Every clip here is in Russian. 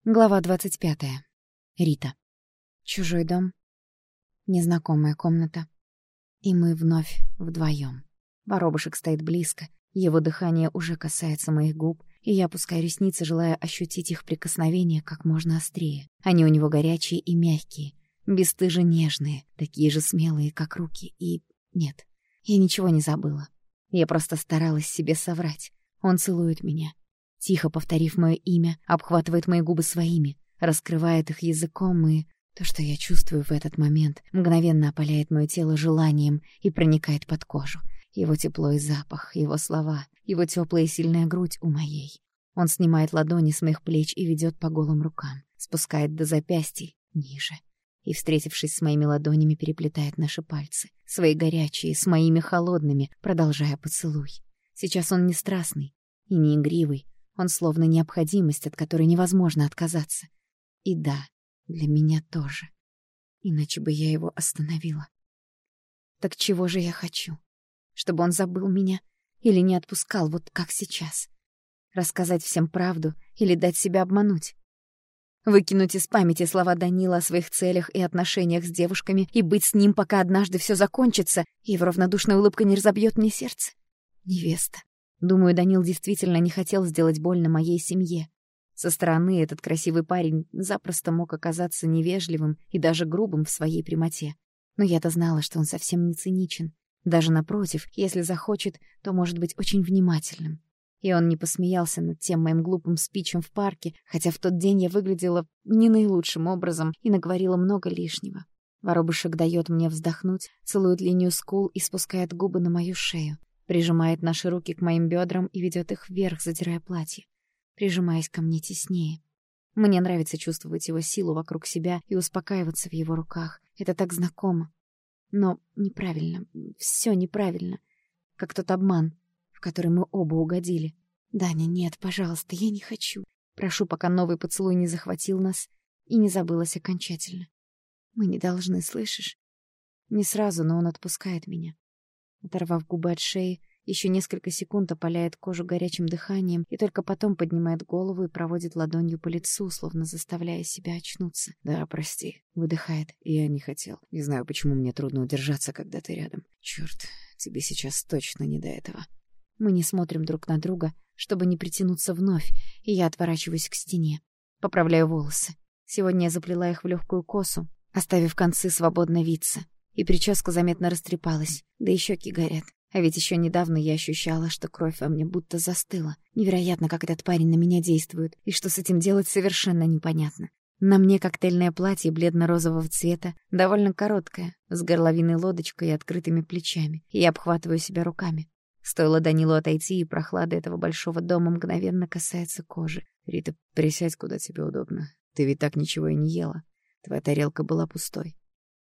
Глава 25. Рита. Чужой дом. Незнакомая комната. И мы вновь вдвоем. Воробушек стоит близко, его дыхание уже касается моих губ, и я опускаю ресницы, желая ощутить их прикосновение как можно острее. Они у него горячие и мягкие, бесстыже нежные, такие же смелые, как руки. И нет, я ничего не забыла. Я просто старалась себе соврать. Он целует меня. Тихо повторив моё имя, обхватывает мои губы своими, раскрывает их языком, и то, что я чувствую в этот момент, мгновенно опаляет моё тело желанием и проникает под кожу. Его тепло и запах, его слова, его тёплая и сильная грудь у моей. Он снимает ладони с моих плеч и ведёт по голым рукам, спускает до запястий, ниже. И, встретившись с моими ладонями, переплетает наши пальцы, свои горячие, с моими холодными, продолжая поцелуй. Сейчас он не страстный и не игривый, он словно необходимость, от которой невозможно отказаться. И да, для меня тоже. Иначе бы я его остановила. Так чего же я хочу? Чтобы он забыл меня или не отпускал, вот как сейчас? Рассказать всем правду или дать себя обмануть? Выкинуть из памяти слова Данила о своих целях и отношениях с девушками и быть с ним, пока однажды все закончится, и его равнодушная улыбка не разобьет мне сердце? Невеста. Думаю, Данил действительно не хотел сделать больно моей семье. Со стороны этот красивый парень запросто мог оказаться невежливым и даже грубым в своей прямоте. Но я-то знала, что он совсем не циничен. Даже напротив, если захочет, то может быть очень внимательным. И он не посмеялся над тем моим глупым спичем в парке, хотя в тот день я выглядела не наилучшим образом и наговорила много лишнего. Воробушек даёт мне вздохнуть, целует линию скул и спускает губы на мою шею. Прижимает наши руки к моим бедрам и ведет их вверх, задирая платье, прижимаясь ко мне теснее. Мне нравится чувствовать его силу вокруг себя и успокаиваться в его руках. Это так знакомо. Но неправильно, все неправильно. Как тот обман, в который мы оба угодили. «Даня, нет, пожалуйста, я не хочу». Прошу, пока новый поцелуй не захватил нас и не забылось окончательно. «Мы не должны, слышишь?» Не сразу, но он отпускает меня. Оторвав губы от шеи, еще несколько секунд опаляет кожу горячим дыханием и только потом поднимает голову и проводит ладонью по лицу, словно заставляя себя очнуться. «Да, прости», — выдыхает. «Я не хотел. Не знаю, почему мне трудно удержаться, когда ты рядом. Чёрт, тебе сейчас точно не до этого». Мы не смотрим друг на друга, чтобы не притянуться вновь, и я отворачиваюсь к стене. Поправляю волосы. Сегодня я заплела их в легкую косу, оставив концы свободно виться. И прическа заметно растрепалась, да и щеки горят. А ведь еще недавно я ощущала, что кровь во мне будто застыла. Невероятно, как этот парень на меня действует, и что с этим делать совершенно непонятно. На мне коктейльное платье бледно-розового цвета, довольно короткое, с горловиной лодочкой и открытыми плечами, и я обхватываю себя руками. Стоило Данилу отойти, и прохлада этого большого дома мгновенно касается кожи. «Рита, присядь, куда тебе удобно. Ты ведь так ничего и не ела. Твоя тарелка была пустой».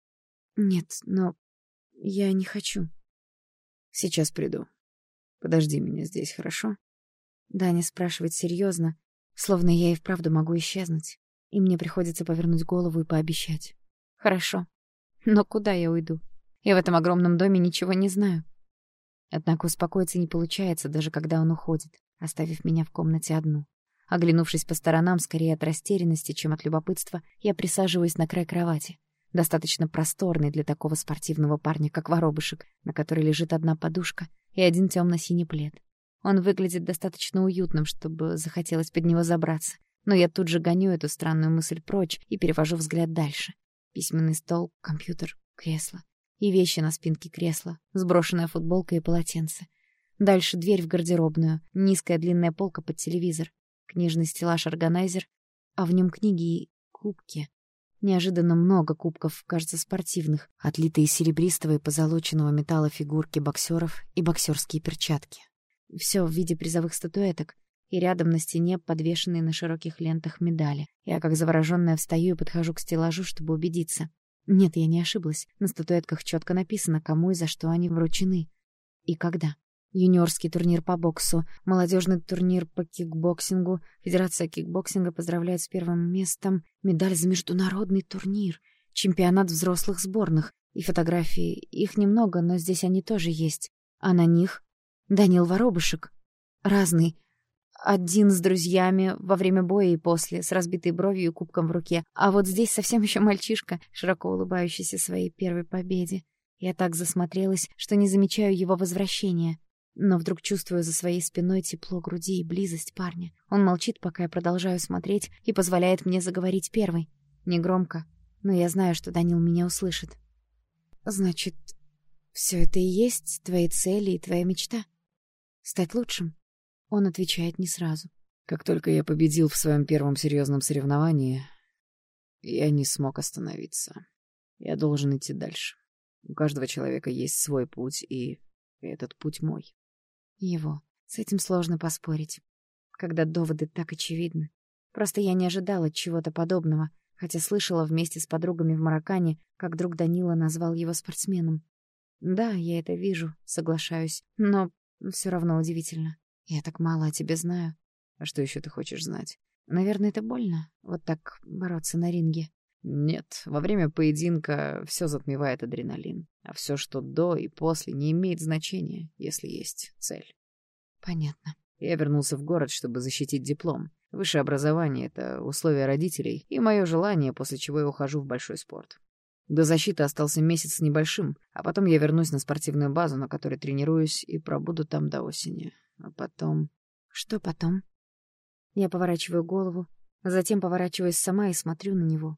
«Нет, но я не хочу». «Сейчас приду. Подожди меня здесь, хорошо?» Даня спрашивает серьезно, словно я и вправду могу исчезнуть, и мне приходится повернуть голову и пообещать. «Хорошо. Но куда я уйду? Я в этом огромном доме ничего не знаю». Однако успокоиться не получается, даже когда он уходит, оставив меня в комнате одну. Оглянувшись по сторонам, скорее от растерянности, чем от любопытства, я присаживаюсь на край кровати. Достаточно просторный для такого спортивного парня, как Воробушек, на которой лежит одна подушка и один темно-синий плед. Он выглядит достаточно уютным, чтобы захотелось под него забраться, но я тут же гоню эту странную мысль прочь и перевожу взгляд дальше. Письменный стол, компьютер, кресло и вещи на спинке кресла, сброшенная футболка и полотенце. Дальше дверь в гардеробную, низкая длинная полка под телевизор, книжный стеллаж-органайзер, а в нем книги и кубки. Неожиданно много кубков, кажется, спортивных, отлитые из серебристого и позолоченного металла фигурки боксеров и боксерские перчатки. Все в виде призовых статуэток, и рядом на стене подвешенные на широких лентах медали. Я, как заворожённая, встаю и подхожу к стеллажу, чтобы убедиться. Нет, я не ошиблась. На статуэтках четко написано, кому и за что они вручены. И когда. Юниорский турнир по боксу, молодежный турнир по кикбоксингу, Федерация кикбоксинга поздравляет с первым местом, медаль за международный турнир, чемпионат взрослых сборных и фотографии. Их немного, но здесь они тоже есть. А на них Данил Воробушек. Разный. Один с друзьями, во время боя и после, с разбитой бровью и кубком в руке. А вот здесь совсем еще мальчишка, широко улыбающийся своей первой победе. Я так засмотрелась, что не замечаю его возвращения. Но вдруг чувствую за своей спиной тепло груди и близость парня. Он молчит, пока я продолжаю смотреть, и позволяет мне заговорить первой. Негромко, но я знаю, что Данил меня услышит. «Значит, все это и есть твои цели и твоя мечта? Стать лучшим?» Он отвечает не сразу. Как только я победил в своем первом серьезном соревновании, я не смог остановиться. Я должен идти дальше. У каждого человека есть свой путь, и этот путь мой. Его. С этим сложно поспорить, когда доводы так очевидны. Просто я не ожидала чего-то подобного, хотя слышала вместе с подругами в Мароккане, как друг Данила назвал его спортсменом. Да, я это вижу, соглашаюсь, но все равно удивительно. Я так мало о тебе знаю. А что еще ты хочешь знать? Наверное, это больно, вот так бороться на ринге. Нет, во время поединка все затмевает адреналин, а все, что до и после, не имеет значения, если есть цель. Понятно. Я вернулся в город, чтобы защитить диплом. Высшее образование — это условие родителей и мое желание, после чего я ухожу в большой спорт. До защиты остался месяц с небольшим, а потом я вернусь на спортивную базу, на которой тренируюсь, и пробуду там до осени. А потом... Что потом? Я поворачиваю голову, а затем поворачиваюсь сама и смотрю на него.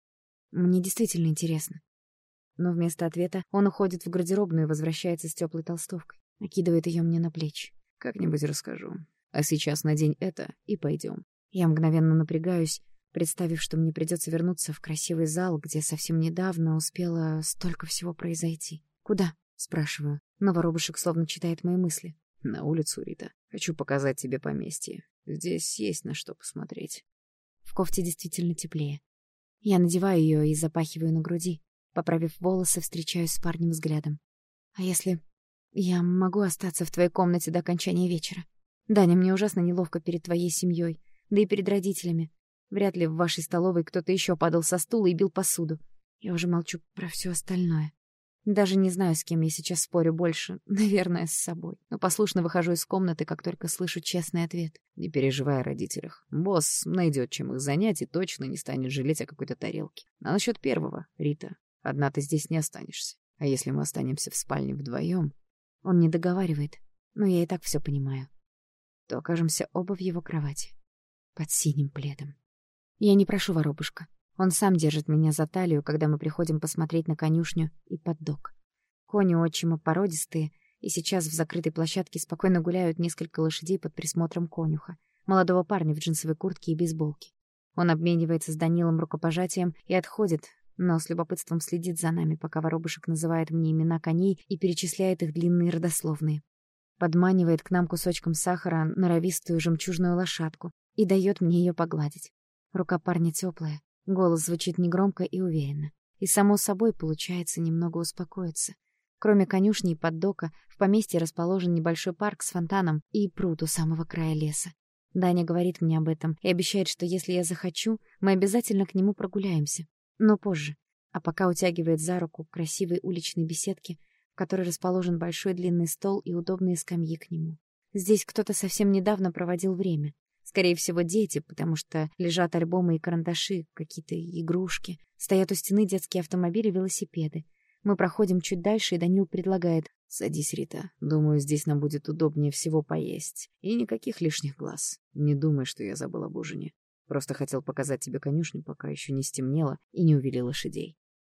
Мне действительно интересно. Но вместо ответа он уходит в гардеробную и возвращается с теплой толстовкой, накидывает ее мне на плечи. Как-нибудь расскажу. А сейчас надень это и пойдем. Я мгновенно напрягаюсь, представив, что мне придется вернуться в красивый зал, где совсем недавно успело столько всего произойти. «Куда?» — спрашиваю. Но воробушек словно читает мои мысли. На улицу, Рита. Хочу показать тебе поместье. Здесь есть на что посмотреть. В кофте действительно теплее. Я надеваю ее и запахиваю на груди. Поправив волосы, встречаюсь с парнем взглядом. «А если я могу остаться в твоей комнате до окончания вечера? Даня, мне ужасно неловко перед твоей семьей, да и перед родителями. Вряд ли в вашей столовой кто-то еще падал со стула и бил посуду. Я уже молчу про все остальное. Даже не знаю, с кем я сейчас спорю больше. Наверное, с собой. Но послушно выхожу из комнаты, как только слышу честный ответ. Не переживай о родителях. Босс найдет, чем их занять, и точно не станет жалеть о какой-то тарелке. А насчет первого, Рита, одна ты здесь не останешься. А если мы останемся в спальне вдвоем... Он не договаривает, но я и так все понимаю. То окажемся оба в его кровати. Под синим пледом. Я не прошу воробушка. Он сам держит меня за талию, когда мы приходим посмотреть на конюшню и поддог. Кони у отчима породистые, и сейчас в закрытой площадке спокойно гуляют несколько лошадей под присмотром конюха, молодого парня в джинсовой куртке и бейсболке. Он обменивается с Данилом рукопожатием и отходит, но с любопытством следит за нами, пока воробушек называет мне имена коней и перечисляет их длинные родословные. Подманивает к нам кусочком сахара норовистую жемчужную лошадку и дает мне ее погладить. Рука парня теплая, голос звучит негромко и уверенно. И само собой получается немного успокоиться. Кроме конюшни и поддока, в поместье расположен небольшой парк с фонтаном и пруд у самого края леса. Даня говорит мне об этом и обещает, что если я захочу, мы обязательно к нему прогуляемся. Но позже. А пока утягивает за руку к красивой уличной беседке, в которой расположен большой длинный стол и удобные скамьи к нему. Здесь кто-то совсем недавно проводил время. Скорее всего, дети, потому что лежат альбомы и карандаши, какие-то игрушки. Стоят у стены детские автомобили и велосипеды. Мы проходим чуть дальше, и Данил предлагает: «Садись, Рита. Думаю, здесь нам будет удобнее всего поесть. И никаких лишних глаз. Не думай, что я забыл об ужине. Просто хотел показать тебе конюшню, пока еще не стемнело и не увели лошадей».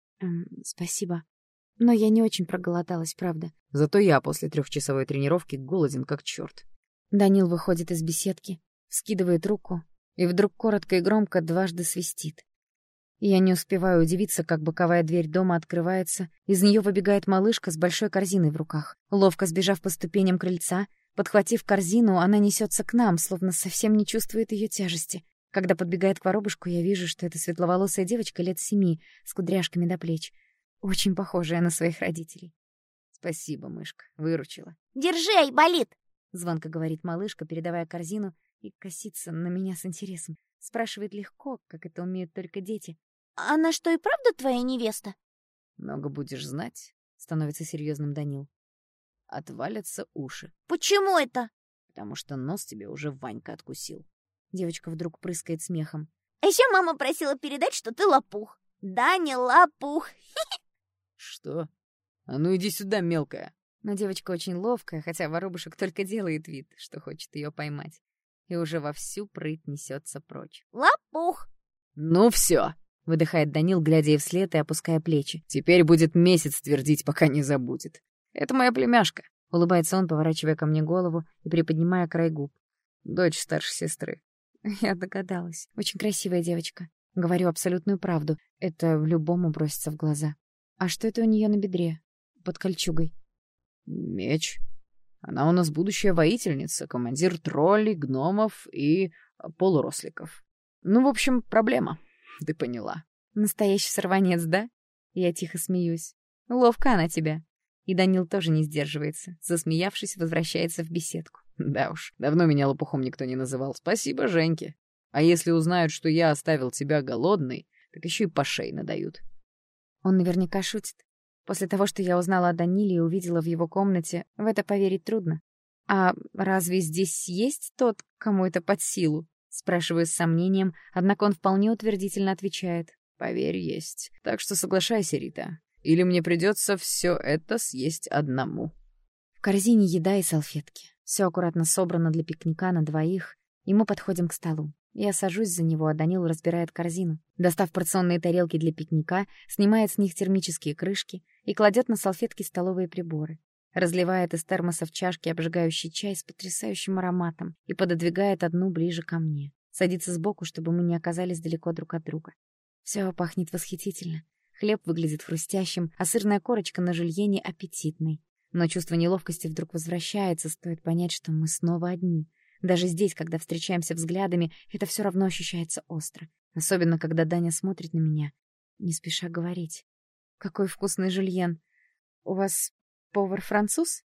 Спасибо. Но я не очень проголодалась, правда. Зато я после 3-часовой тренировки голоден как черт. Данил выходит из беседки, вскидывает руку и вдруг коротко и громко дважды свистит. Я не успеваю удивиться, как боковая дверь дома открывается, из нее выбегает малышка с большой корзиной в руках. Ловко сбежав по ступеням крыльца, подхватив корзину, она несется к нам, словно совсем не чувствует ее тяжести. Когда подбегает к воробушку, я вижу, что это светловолосая девочка лет 7, с кудряшками до плеч, очень похожая на своих родителей. «Спасибо, мышка, выручила». «Держи, айболит!» — звонко говорит малышка, передавая корзину, и косится на меня с интересом. Спрашивает легко, как это умеют только дети. «Она что, и правда твоя невеста?» «Много будешь знать», — становится серьезным Данил. «Отвалятся уши». «Почему это?» потому что нос тебе уже Ванька откусил». Девочка вдруг прыскает смехом. А еще мама просила передать, что ты лопух. Даня лопух. «Что? А ну иди сюда, мелкая». Но девочка очень ловкая, хотя воробушек только делает вид, что хочет ее поймать. И уже вовсю прыть несется прочь. Лопух. «Ну все», — выдыхает Данил, глядя ей вслед и опуская плечи. «Теперь будет месяц твердить, пока не забудет. Это моя племяшка», — улыбается он, поворачивая ко мне голову и приподнимая край губ. «Дочь старшей сестры». Я догадалась. Очень красивая девочка. Говорю абсолютную правду. Это любому бросится в глаза. А что это у нее на бедре? Под кольчугой. «Меч. Она у нас будущая воительница, командир троллей, гномов и полуросликов. Ну, в общем, проблема. Ты поняла». Настоящий сорванец, да? Я тихо смеюсь. Ловко она тебя. И Данил тоже не сдерживается. Засмеявшись, возвращается в беседку. «Да уж, давно меня лопухом никто не называл. Спасибо, Женьке. А если узнают, что я оставил тебя голодной, так еще и по шее надают». Он наверняка шутит. После того, что я узнала о Даниле и увидела в его комнате, в это поверить трудно. «А разве здесь есть тот, кому это под силу?» Спрашиваю с сомнением, однако он вполне утвердительно отвечает. «Поверь, есть. Так что соглашайся, Рита. Или мне придется все это съесть одному». В корзине еда и салфетки. Все аккуратно собрано для пикника на двоих, и мы подходим к столу. Я сажусь за него, а Данил разбирает корзину. Достав порционные тарелки для пикника, снимает с них термические крышки и кладет на салфетки столовые приборы. Разливает из термоса в чашке обжигающий чай с потрясающим ароматом и пододвигает одну ближе ко мне. Садится сбоку, чтобы мы не оказались далеко друг от друга. Все пахнет восхитительно. Хлеб выглядит хрустящим, а сырная корочка на жульене аппетитной. Но чувство неловкости вдруг возвращается, стоит понять, что мы снова одни. Даже здесь, когда встречаемся взглядами, это все равно ощущается остро. Особенно, когда Даня смотрит на меня, не спеша говорить. «Какой вкусный жульен! У вас повар-француз?»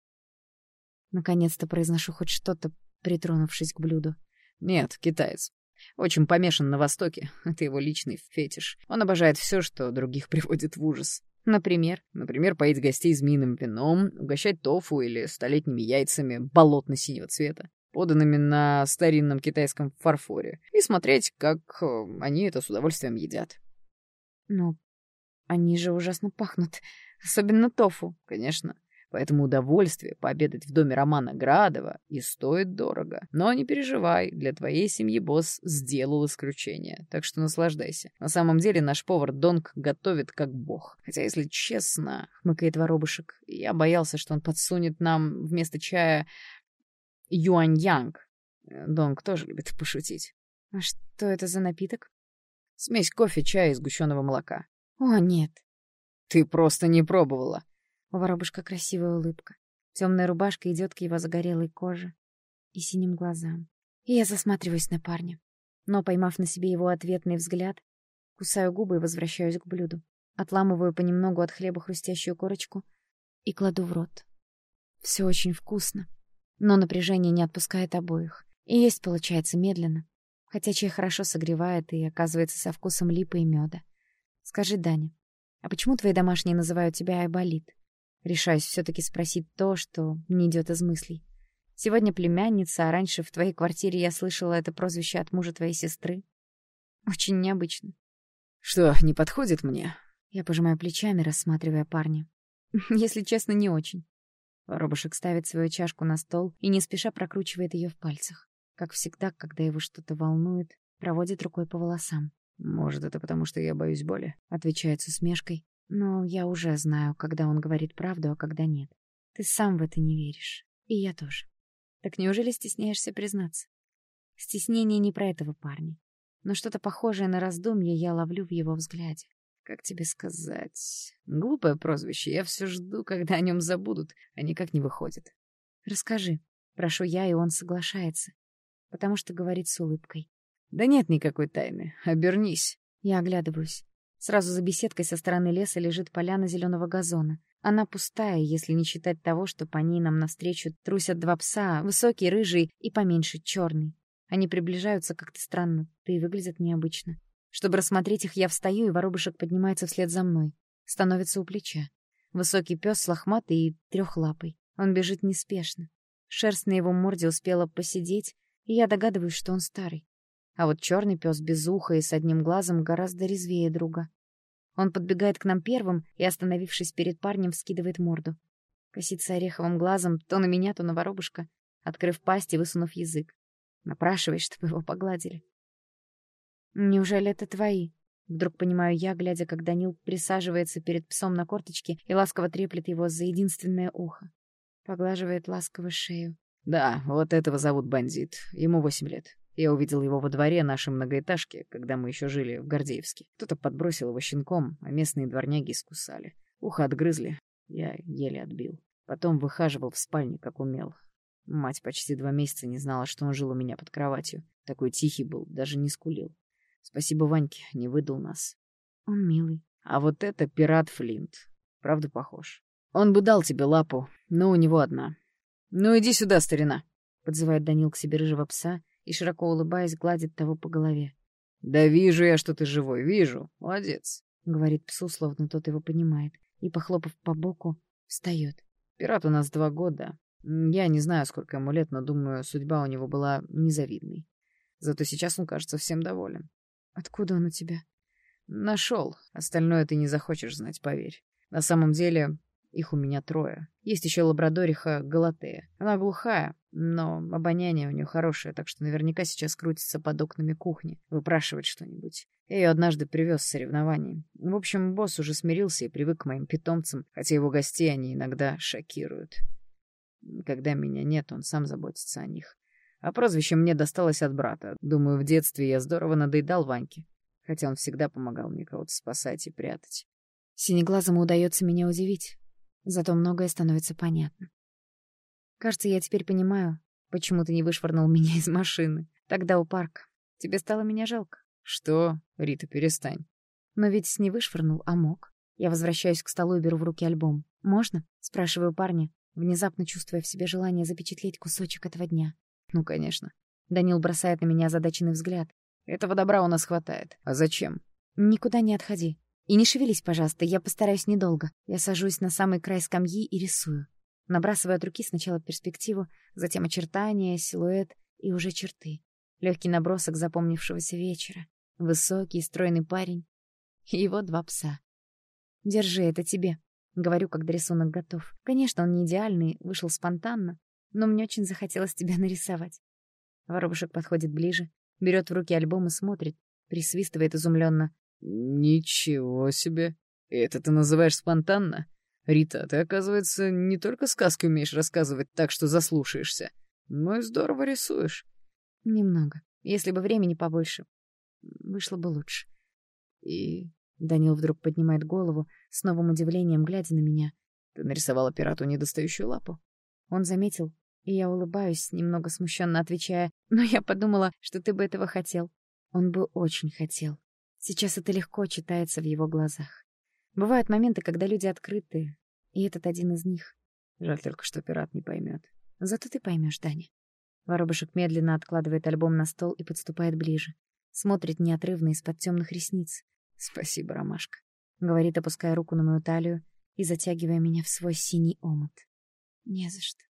Наконец-то произношу хоть что-то, притронувшись к блюду. «Нет, китаец. Очень помешан на Востоке. Это его личный фетиш. Он обожает все, что других приводит в ужас. Например, поить гостей змеиным вином, угощать тофу или столетними яйцами болотно-синего цвета, поданными на старинном китайском фарфоре, и смотреть, как они это с удовольствием едят». «Ну, они же ужасно пахнут. Особенно тофу». «Конечно. Поэтому удовольствие пообедать в доме Романа Градова и стоит дорого. Но не переживай, для твоей семьи босс сделал исключение, так что наслаждайся. На самом деле наш повар Донг готовит как бог. Хотя, если честно, — хмыкает воробушек, — я боялся, что он подсунет нам вместо чая юань-янг. Донг тоже любит пошутить». «А что это за напиток?» «Смесь кофе, чая и сгущенного молока». «О, нет». «Ты просто не пробовала». У воробушка красивая улыбка. Темная рубашка идет к его загорелой коже и синим глазам. И я засматриваюсь на парня. Но, поймав на себе его ответный взгляд, кусаю губы и возвращаюсь к блюду. Отламываю понемногу от хлеба хрустящую корочку и кладу в рот. Все очень вкусно, но напряжение не отпускает обоих. И есть получается медленно, хотя чай хорошо согревает и оказывается со вкусом липы и меда. Скажи, Даня, а почему твои домашние называют тебя Айболит? Решаюсь все-таки спросить то, что не идет из мыслей. Сегодня племянница, а раньше в твоей квартире я слышала это прозвище от мужа твоей сестры. Очень необычно. «Что, не подходит мне?» Я пожимаю плечами, рассматривая парня. Если честно, не очень. Воробушек ставит свою чашку на стол и не спеша прокручивает ее в пальцах. Как всегда, когда его что-то волнует, проводит рукой по волосам. «Может, это потому, что я боюсь боли?» Отвечает с усмешкой. Но я уже знаю, когда он говорит правду, а когда нет. Ты сам в это не веришь. И я тоже. Так неужели стесняешься признаться? Стеснение не про этого парня. Но что-то похожее на раздумье я ловлю в его взгляде. Как тебе сказать? Глупое прозвище. Я все жду, когда о нем забудут, а никак не выходит. Расскажи. Прошу я, и он соглашается. Потому что говорит с улыбкой. Да нет никакой тайны. Обернись. Я оглядываюсь. Сразу за беседкой со стороны леса лежит поляна зеленого газона. Она пустая, если не считать того, что по ней нам навстречу трусят два пса, высокий, рыжий и поменьше, черный. Они приближаются как-то странно, да и выглядят необычно. Чтобы рассмотреть их, я встаю, и воробушек поднимается вслед за мной. Становится у плеча. Высокий пес лохматый и трехлапый. Он бежит неспешно. Шерсть на его морде успела поседеть, и я догадываюсь, что он старый. А вот черный пес без уха и с одним глазом гораздо резвее друга. Он подбегает к нам первым и, остановившись перед парнем, вскидывает морду. Косится ореховым глазом то на меня, то на воробушка, открыв пасть и высунув язык. Напрашиваясь, чтобы его погладили. «Неужели это твои?» Вдруг понимаю я, глядя, как Данил присаживается перед псом на корточке и ласково треплет его за единственное ухо. Поглаживает ласково шею. Да, вот этого зовут Бандит. Ему 8 лет. Я увидел его во дворе нашей многоэтажки, когда мы еще жили в Гордеевске. Кто-то подбросил его щенком, а местные дворняги искусали. Ухо отгрызли. Я еле отбил. Потом выхаживал в спальне, как умел. Мать почти 2 месяца не знала, что он жил у меня под кроватью. Такой тихий был, даже не скулил. Спасибо Ваньке, не выдал нас. Он милый. А вот это пират Флинт. Правда похож. Он бы дал тебе лапу, но у него одна. Ну иди сюда, старина. Подзывает Данил к себе рыжего пса и, широко улыбаясь, гладит того по голове. Да вижу я, что ты живой, вижу. Молодец. Говорит псу, словно тот его понимает, и, похлопав по боку, встает. Пират у нас 2 года. Я не знаю, сколько ему лет, но, думаю, судьба у него была незавидной. Зато сейчас он, кажется, всем доволен. Откуда он у тебя? Нашел. Остальное ты не захочешь знать, поверь. На самом деле, их у меня 3. Есть еще лабрадориха Галатея. Она глухая, но обоняние у нее хорошее, так что наверняка сейчас крутится под окнами кухни, выпрашивает что-нибудь. Я ее однажды привез с соревнований. В общем, босс уже смирился и привык к моим питомцам, хотя его гостей они иногда шокируют. Когда меня нет, он сам заботится о них. А прозвище мне досталось от брата. Думаю, в детстве я здорово надоедал Ваньке, хотя он всегда помогал мне кого-то спасать и прятать. Синеглазому удается меня удивить, зато многое становится понятно. Кажется, я теперь понимаю, почему ты не вышвырнул меня из машины тогда у парка. Тебе стало меня жалко. Что? Рита, перестань. Но ведь не вышвырнул, а мог. Я возвращаюсь к столу и беру в руки альбом. «Можно?» — спрашиваю парня, внезапно чувствуя в себе желание запечатлеть кусочек этого дня. Ну, конечно. Данил бросает на меня озадаченный взгляд. Этого добра у нас хватает. А зачем? Никуда не отходи. И не шевелись, пожалуйста, я постараюсь недолго. Я сажусь на самый край скамьи и рисую. Набрасываю от руки сначала перспективу, затем очертания, силуэт и уже черты. Легкий набросок запомнившегося вечера. Высокий, стройный парень. И его 2 пса. «Держи, это тебе», — говорю, когда рисунок готов. Конечно, он не идеальный, вышел спонтанно, но мне очень захотелось тебя нарисовать. Воробушек подходит ближе, берет в руки альбом и смотрит, присвистывает изумленно. Ничего себе. Это ты называешь спонтанно? Рита, ты, оказывается, не только сказки умеешь рассказывать так, что заслушаешься, но и здорово рисуешь. Немного. Если бы времени побольше, вышло бы лучше. И... Данил вдруг поднимает голову, с новым удивлением глядя на меня. Ты нарисовала пирату недостающую лапу? Он заметил, и я улыбаюсь, немного смущенно отвечая, но я подумала, что ты бы этого хотел. Он бы очень хотел. Сейчас это легко читается в его глазах. Бывают моменты, когда люди открыты, и этот один из них. Жаль только, что пират не поймет. Зато ты поймешь, Даня. Воробушек медленно откладывает альбом на стол и подступает ближе. Смотрит неотрывно из-под темных ресниц. «Спасибо, Ромашка», — говорит, опуская руку на мою талию и затягивая меня в свой синий омут. «Не за что».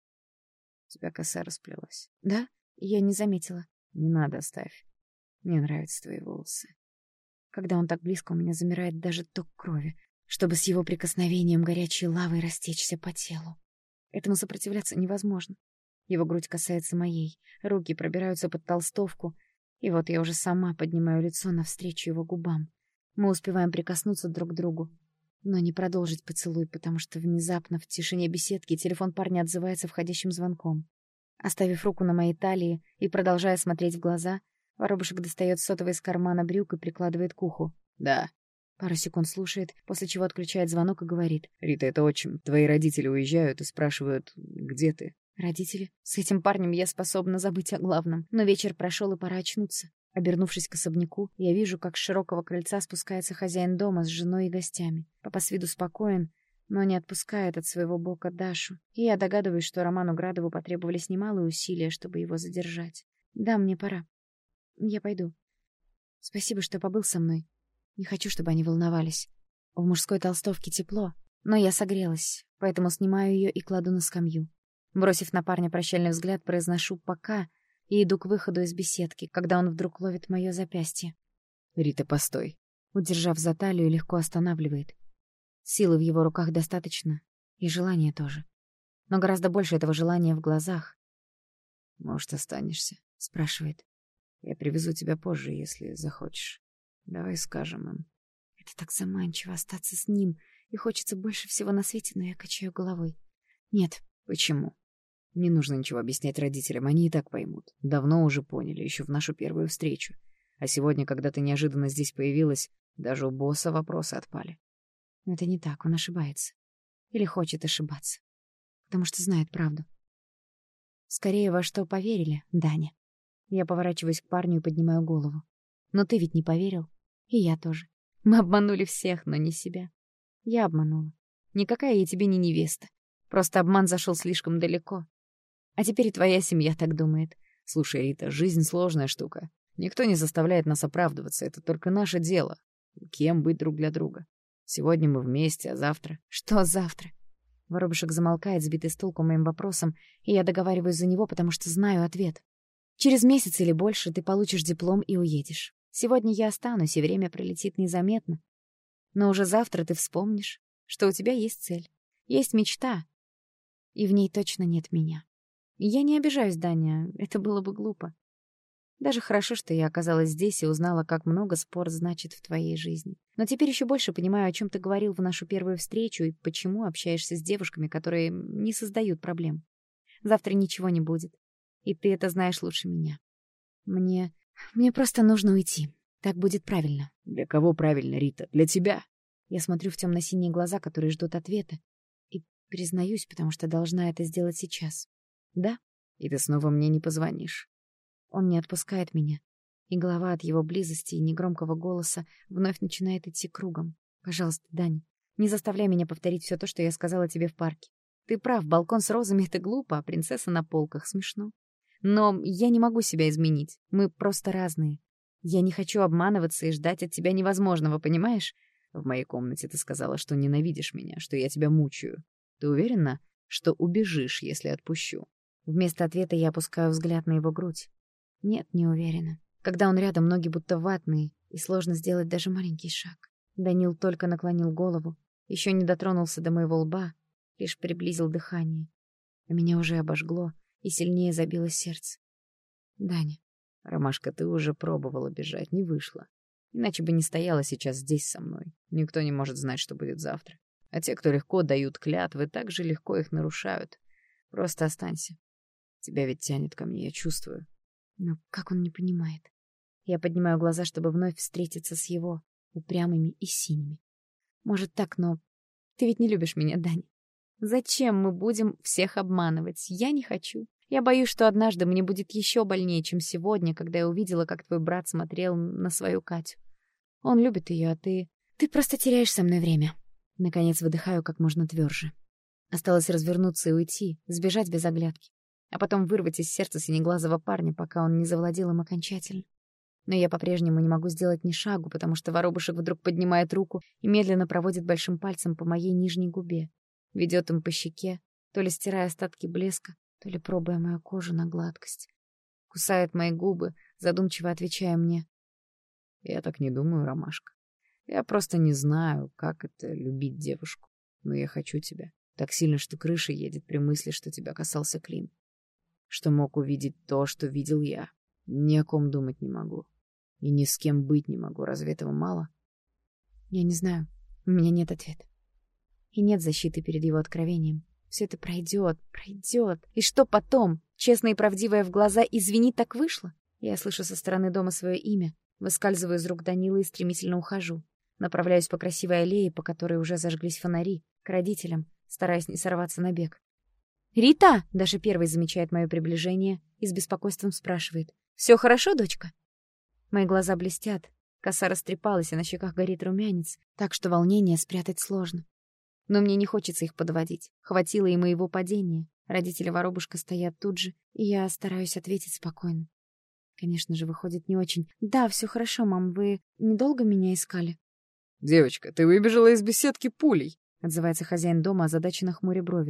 У тебя коса расплелась. «Да? Я не заметила». «Не надо, оставь. Мне нравятся твои волосы». Когда он так близко, у меня замирает даже ток крови, чтобы с его прикосновением горячей лавой растечься по телу. Этому сопротивляться невозможно. Его грудь касается моей, руки пробираются под толстовку, и вот я уже сама поднимаю лицо навстречу его губам. Мы успеваем прикоснуться друг к другу, но не продолжить поцелуй, потому что внезапно в тишине беседки телефон парня отзывается входящим звонком. Оставив руку на моей талии и продолжая смотреть в глаза, воробушек достает сотовый из кармана брюк и прикладывает к уху. «Да». Пару секунд слушает, после чего отключает звонок и говорит. «Рита, это отчим. Твои родители уезжают и спрашивают, где ты?» «Родители? С этим парнем я способна забыть о главном. Но вечер прошел, и пора очнуться». Обернувшись к особняку, я вижу, как с широкого крыльца спускается хозяин дома с женой и гостями. Папа с виду спокоен, но не отпускает от своего бока Дашу. И я догадываюсь, что Роману Градову потребовались немалые усилия, чтобы его задержать. «Да, мне пора. Я пойду. Спасибо, что побыл со мной. Не хочу, чтобы они волновались. В мужской толстовке тепло, но я согрелась, поэтому снимаю ее и кладу на скамью. Бросив на парня прощальный взгляд, произношу «пока» и иду к выходу из беседки, когда он вдруг ловит моё запястье. «Рита, постой». Удержав за талию, легко останавливает. Силы в его руках достаточно, и желания тоже. Но гораздо больше этого желания в глазах. «Может, останешься?» — спрашивает. «Я привезу тебя позже, если захочешь. Давай скажем им». Это так заманчиво остаться с ним, и хочется больше всего на свете, но я качаю головой. Нет. «Почему?» «Не нужно ничего объяснять родителям, они и так поймут. Давно уже поняли, еще в нашу первую встречу. А сегодня, когда ты неожиданно здесь появилась, даже у босса вопросы отпали». Но это не так, он ошибается. Или хочет ошибаться. Потому что знает правду. Скорее, во что поверили, Даня. Я поворачиваюсь к парню и поднимаю голову. Но ты ведь не поверил. И я тоже. Мы обманули всех, но не себя. Я обманула. Никакая я тебе не невеста. Просто обман зашел слишком далеко. А теперь и твоя семья так думает. «Слушай, Рита, жизнь сложная штука. Никто не заставляет нас оправдываться, это только наше дело. Кем быть друг для друга? Сегодня мы вместе, а завтра...» «Что завтра?» Воробушек замолкает, сбитый с толку моим вопросом, и я договариваюсь за него, потому что знаю ответ. Через месяц или больше ты получишь диплом и уедешь. Сегодня я останусь, и время пролетит незаметно. Но уже завтра ты вспомнишь, что у тебя есть цель, есть мечта, и в ней точно нет меня. И я не обижаюсь, Даня, это было бы глупо. Даже хорошо, что я оказалась здесь и узнала, как много спорт значит в твоей жизни. Но теперь еще больше понимаю, о чем ты говорил в нашу первую встречу и почему общаешься с девушками, которые не создают проблем. Завтра ничего не будет, и ты это знаешь лучше меня. Мне просто нужно уйти. Так будет правильно. «Для кого правильно, Рита? Для тебя?» Я смотрю в темно-синие глаза, которые ждут ответа, и признаюсь, потому что должна это сделать сейчас. Да? «И ты снова мне не позвонишь?» Он не отпускает меня, и голова от его близости и негромкого голоса вновь начинает идти кругом. Пожалуйста, Дань, не заставляй меня повторить все то, что я сказала тебе в парке. Ты прав, балкон с розами — это глупо, а принцесса на полках — смешно. Но я не могу себя изменить, мы просто разные. Я не хочу обманываться и ждать от тебя невозможного, понимаешь? В моей комнате ты сказала, что ненавидишь меня, что я тебя мучаю. Ты уверена, что убежишь, если отпущу?» Вместо ответа я опускаю взгляд на его грудь. Нет, не уверена. Когда он рядом, ноги будто ватные, и сложно сделать даже маленький шаг. Данил только наклонил голову, еще не дотронулся до моего лба, лишь приблизил дыхание. А меня уже обожгло, и сильнее забилось сердце. Даня. «Ромашка, ты уже пробовала бежать, не вышло. Иначе бы не стояла сейчас здесь со мной. Никто не может знать, что будет завтра. А те, кто легко дают клятвы, так же легко их нарушают. Просто останься. Тебя ведь тянет ко мне, я чувствую». Но как он не понимает? Я поднимаю глаза, чтобы вновь встретиться с его, упрямыми и синими. Может так, но ты ведь не любишь меня, Дань. Зачем мы будем всех обманывать? Я не хочу. Я боюсь, что однажды мне будет еще больнее, чем сегодня, когда я увидела, как твой брат смотрел на свою Катю. Он любит ее, а ты... Ты просто теряешь со мной время. Наконец выдыхаю как можно тверже. Осталось развернуться и уйти, сбежать без оглядки, а потом вырвать из сердца синеглазого парня, пока он не завладел им окончательно. Но я по-прежнему не могу сделать ни шагу, потому что воробушек вдруг поднимает руку и медленно проводит большим пальцем по моей нижней губе, ведет им по щеке, то ли стирая остатки блеска, то ли пробуя мою кожу на гладкость. Кусает мои губы, задумчиво отвечая мне. «Я так не думаю, Ромашка. Я просто не знаю, как это — любить девушку. Но я хочу тебя. Так сильно, что крыша едет при мысли, что тебя касался Клим. Что мог увидеть то, что видел я. Ни о ком думать не могу. И ни с кем быть не могу. Разве этого мало?» Я не знаю. У меня нет ответа. И нет защиты перед его откровением. Все это пройдет. И что потом? Честно и правдивое в глаза «извини, так вышло». Я слышу со стороны дома свое имя, выскальзываю из рук Данила и стремительно ухожу. Направляюсь по красивой аллее, по которой уже зажглись фонари, к родителям, стараясь не сорваться на бег. «Рита!» — Даша первой замечает мое приближение и с беспокойством спрашивает. «Все хорошо, дочка?» Мои глаза блестят, коса растрепалась, и на щеках горит румянец, так что волнение спрятать сложно. Но мне не хочется их подводить. Хватило и моего падения. Родители воробушка стоят тут же, и я стараюсь ответить спокойно. Конечно же, выходит не очень. «Да, все хорошо, мам, вы недолго меня искали?» «Девочка, ты выбежала из беседки пулей», — отзывается хозяин дома, озадаченно хмуря брови.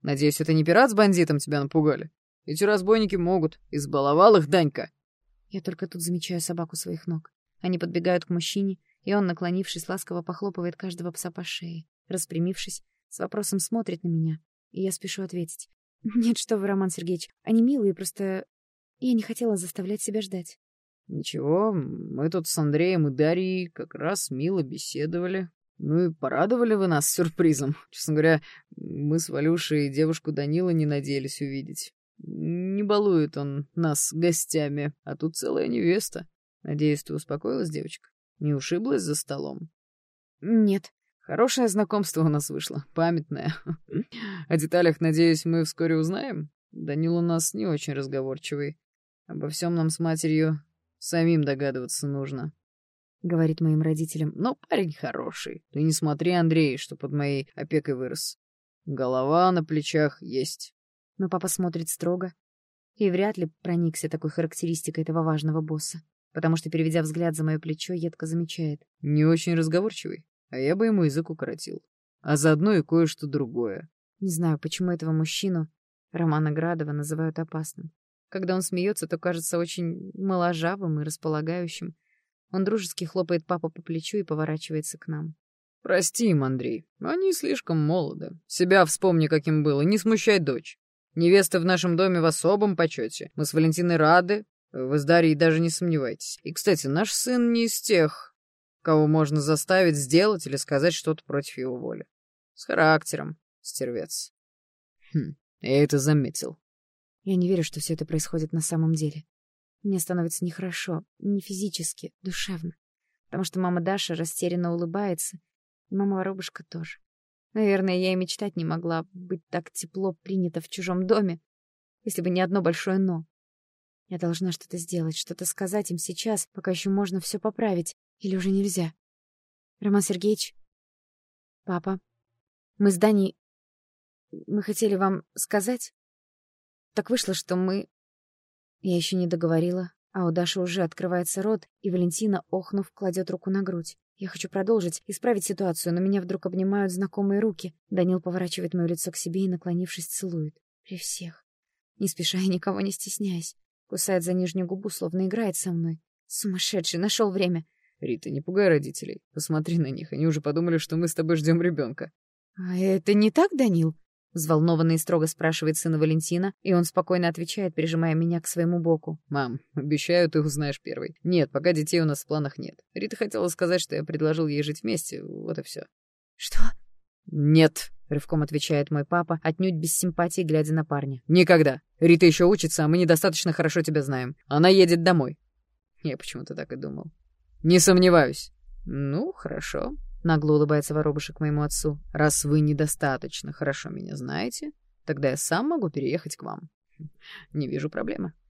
Надеюсь, это не пират с бандитом тебя напугали? Эти разбойники могут. Избаловал их Данька. Я только тут замечаю собаку своих ног. Они подбегают к мужчине, и он, наклонившись, ласково похлопывает каждого пса по шее. Распрямившись, с вопросом смотрит на меня, и я спешу ответить. «Нет, что вы, Роман Сергеевич, они милые, просто я не хотела заставлять себя ждать». Ничего, мы тут с Андреем и Дарьей как раз мило беседовали. Ну и порадовали вы нас сюрпризом. Честно говоря, мы с Валюшей девушку Данила не надеялись увидеть. Не балует он нас гостями, а тут целая невеста. Надеюсь, ты успокоилась, девочка? Не ушиблась за столом? «Нет». Хорошее знакомство у нас вышло, памятное. О деталях, надеюсь, мы вскоре узнаем. Данил у нас не очень разговорчивый. Обо всем нам с матерью самим догадываться нужно. Говорит моим родителям. Но парень хороший. Ты не смотри, Андрей, что под моей опекой вырос. Голова на плечах есть. Но папа смотрит строго и вряд ли проникся такой характеристикой этого важного босса, потому что, переведя взгляд за мое плечо, едко замечает. Не очень разговорчивый. А я бы ему язык укоротил. А заодно и кое-что другое. Не знаю, почему этого мужчину, Романа Градова, называют опасным. Когда он смеется, то кажется очень моложавым и располагающим. Он дружески хлопает папу по плечу и поворачивается к нам. Прости им, Андрей. Они слишком молоды. Себя вспомни, каким было. Не смущай дочь. Невеста в нашем доме в особом почете. Мы с Валентиной рады. Вы с Дарьей даже не сомневайтесь. И, кстати, наш сын не из тех, кого можно заставить сделать или сказать что-то против его воли. С характером, стервец. Я это заметил. Я не верю, что все это происходит на самом деле. Мне становится нехорошо, не физически, душевно. Потому что мама Даша растерянно улыбается, и мама Воробушка тоже. Наверное, я и мечтать не могла быть так тепло принята в чужом доме, если бы не одно большое «но». Я должна что-то сделать, что-то сказать им сейчас, пока еще можно все поправить. Или уже нельзя? Роман Сергеевич? Папа? Мы с Даней... Мы хотели вам сказать? Так вышло, что мы... Я еще не договорила, а у Даши уже открывается рот, и Валентина, охнув, кладет руку на грудь. Я хочу продолжить, исправить ситуацию, но меня вдруг обнимают знакомые руки. Данил поворачивает мое лицо к себе и, наклонившись, целует. При всех. Не спеша и никого не стесняясь. Кусает за нижнюю губу, словно играет со мной. Сумасшедший, нашел время. Рита, не пугай родителей. Посмотри на них, они уже подумали, что мы с тобой ждем ребенка. А это не так, Данил? Взволнованно и строго спрашивает сына Валентина, и он спокойно отвечает, прижимая меня к своему боку. «Мам, обещаю, ты узнаешь первой. Нет, пока детей у нас в планах нет. Рита хотела сказать, что я предложил ей жить вместе, вот и все». «Что?» «Нет», — рывком отвечает мой папа, отнюдь без симпатии, глядя на парня. «Никогда. Рита еще учится, а мы недостаточно хорошо тебя знаем. Она едет домой». Я почему-то так и думал. «Не сомневаюсь». «Ну, хорошо». Нагло улыбается Воробушек моему отцу. «Раз вы недостаточно хорошо меня знаете, тогда я сам могу переехать к вам. Не вижу проблемы».